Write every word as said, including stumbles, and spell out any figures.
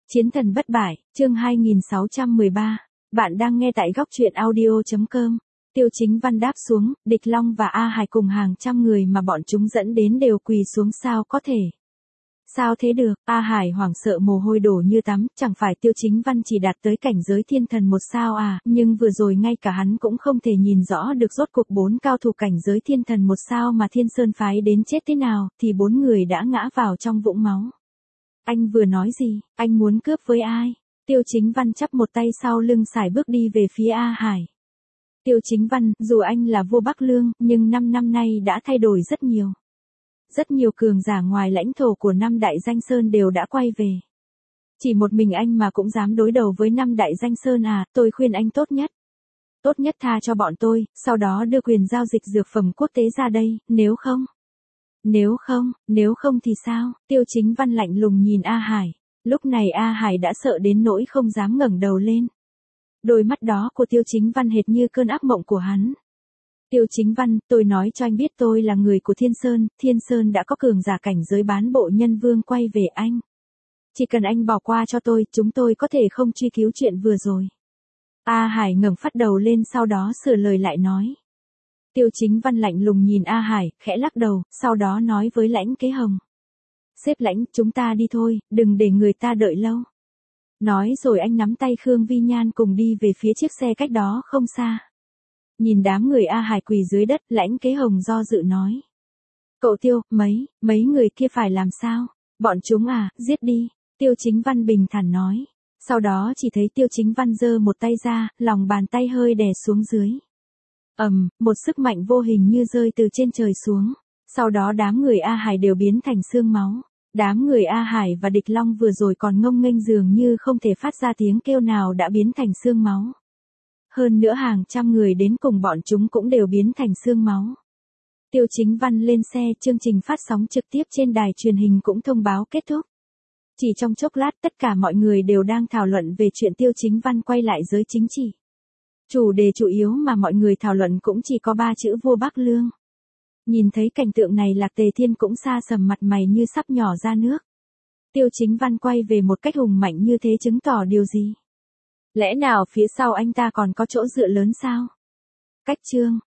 Chiến thần bất bại, chương hai nghìn sáu trăm mười ba. Bạn đang nghe tại góc truyện audio chấm com. Tiêu Chính Văn đáp xuống, Địch Long và A Hải cùng hàng trăm người mà bọn chúng dẫn đến đều quỳ xuống, sao có thể? Sao thế được? A Hải hoảng sợ mồ hôi đổ như tắm, chẳng phải Tiêu Chính Văn chỉ đạt tới cảnh giới thiên thần một sao à, nhưng vừa rồi ngay cả hắn cũng không thể nhìn rõ được rốt cuộc bốn cao thủ cảnh giới thiên thần một sao mà Thiên Sơn phái đến chết thế nào, thì bốn người đã ngã vào trong vũng máu. Anh vừa nói gì, anh muốn cướp với ai? Tiêu Chính Văn chắp một tay sau lưng sải bước đi về phía A Hải. Tiêu Chính Văn, dù anh là vua Bắc Lương, nhưng năm năm nay đã thay đổi rất nhiều. Rất nhiều cường giả ngoài lãnh thổ của năm đại danh sơn đều đã quay về. Chỉ một mình anh mà cũng dám đối đầu với năm đại danh sơn à, tôi khuyên anh tốt nhất. Tốt nhất tha cho bọn tôi, sau đó đưa quyền giao dịch dược phẩm quốc tế ra đây, nếu không. Nếu không, nếu không thì sao? Tiêu Chính Văn lạnh lùng nhìn A Hải. Lúc này A Hải đã sợ đến nỗi không dám ngẩng đầu lên. Đôi mắt đó của Tiêu Chính Văn hệt như cơn ác mộng của hắn. Tiêu Chính Văn, tôi nói cho anh biết tôi là người của Thiên Sơn, Thiên Sơn đã có cường giả cảnh giới bán bộ nhân vương quay về anh. Chỉ cần anh bỏ qua cho tôi, chúng tôi có thể không truy cứu chuyện vừa rồi. A Hải ngẩng phát đầu lên, sau đó sửa lời lại nói. Tiêu Chính Văn lạnh lùng nhìn A Hải, khẽ lắc đầu, sau đó nói với Lãnh Kế Hồng. Sếp Lãnh, chúng ta đi thôi, đừng để người ta đợi lâu. Nói rồi anh nắm tay Khương Vi Nhan cùng đi về phía chiếc xe cách đó không xa. Nhìn đám người A Hải quỳ dưới đất, Lãnh Kế Hồng do dự nói. Cậu Tiêu, mấy, mấy người kia phải làm sao? Bọn chúng à, giết đi. Tiêu Chính Văn bình thản nói. Sau đó chỉ thấy Tiêu Chính Văn giơ một tay ra, lòng bàn tay hơi đè xuống dưới. Ầm, um, một sức mạnh vô hình như rơi từ trên trời xuống. Sau đó đám người A Hải đều biến thành xương máu. Đám người A Hải và Địch Long vừa rồi còn ngông nghênh dường như không thể phát ra tiếng kêu nào đã biến thành xương máu. Hơn nữa hàng trăm người đến cùng bọn chúng cũng đều biến thành xương máu. Tiêu Chính Văn lên xe, chương trình phát sóng trực tiếp trên đài truyền hình cũng thông báo kết thúc. Chỉ trong chốc lát tất cả mọi người đều đang thảo luận về chuyện Tiêu Chính Văn quay lại giới chính trị. Chủ đề chủ yếu mà mọi người thảo luận cũng chỉ có ba chữ vua Bắc Lương. Nhìn thấy cảnh tượng này Lạc Tề Thiên cũng sa sầm mặt mày như sắp nhỏ ra nước. Tiêu Chính Văn quay về một cách hùng mạnh như thế chứng tỏ điều gì? Lẽ nào phía sau anh ta còn có chỗ dựa lớn sao? Cách chương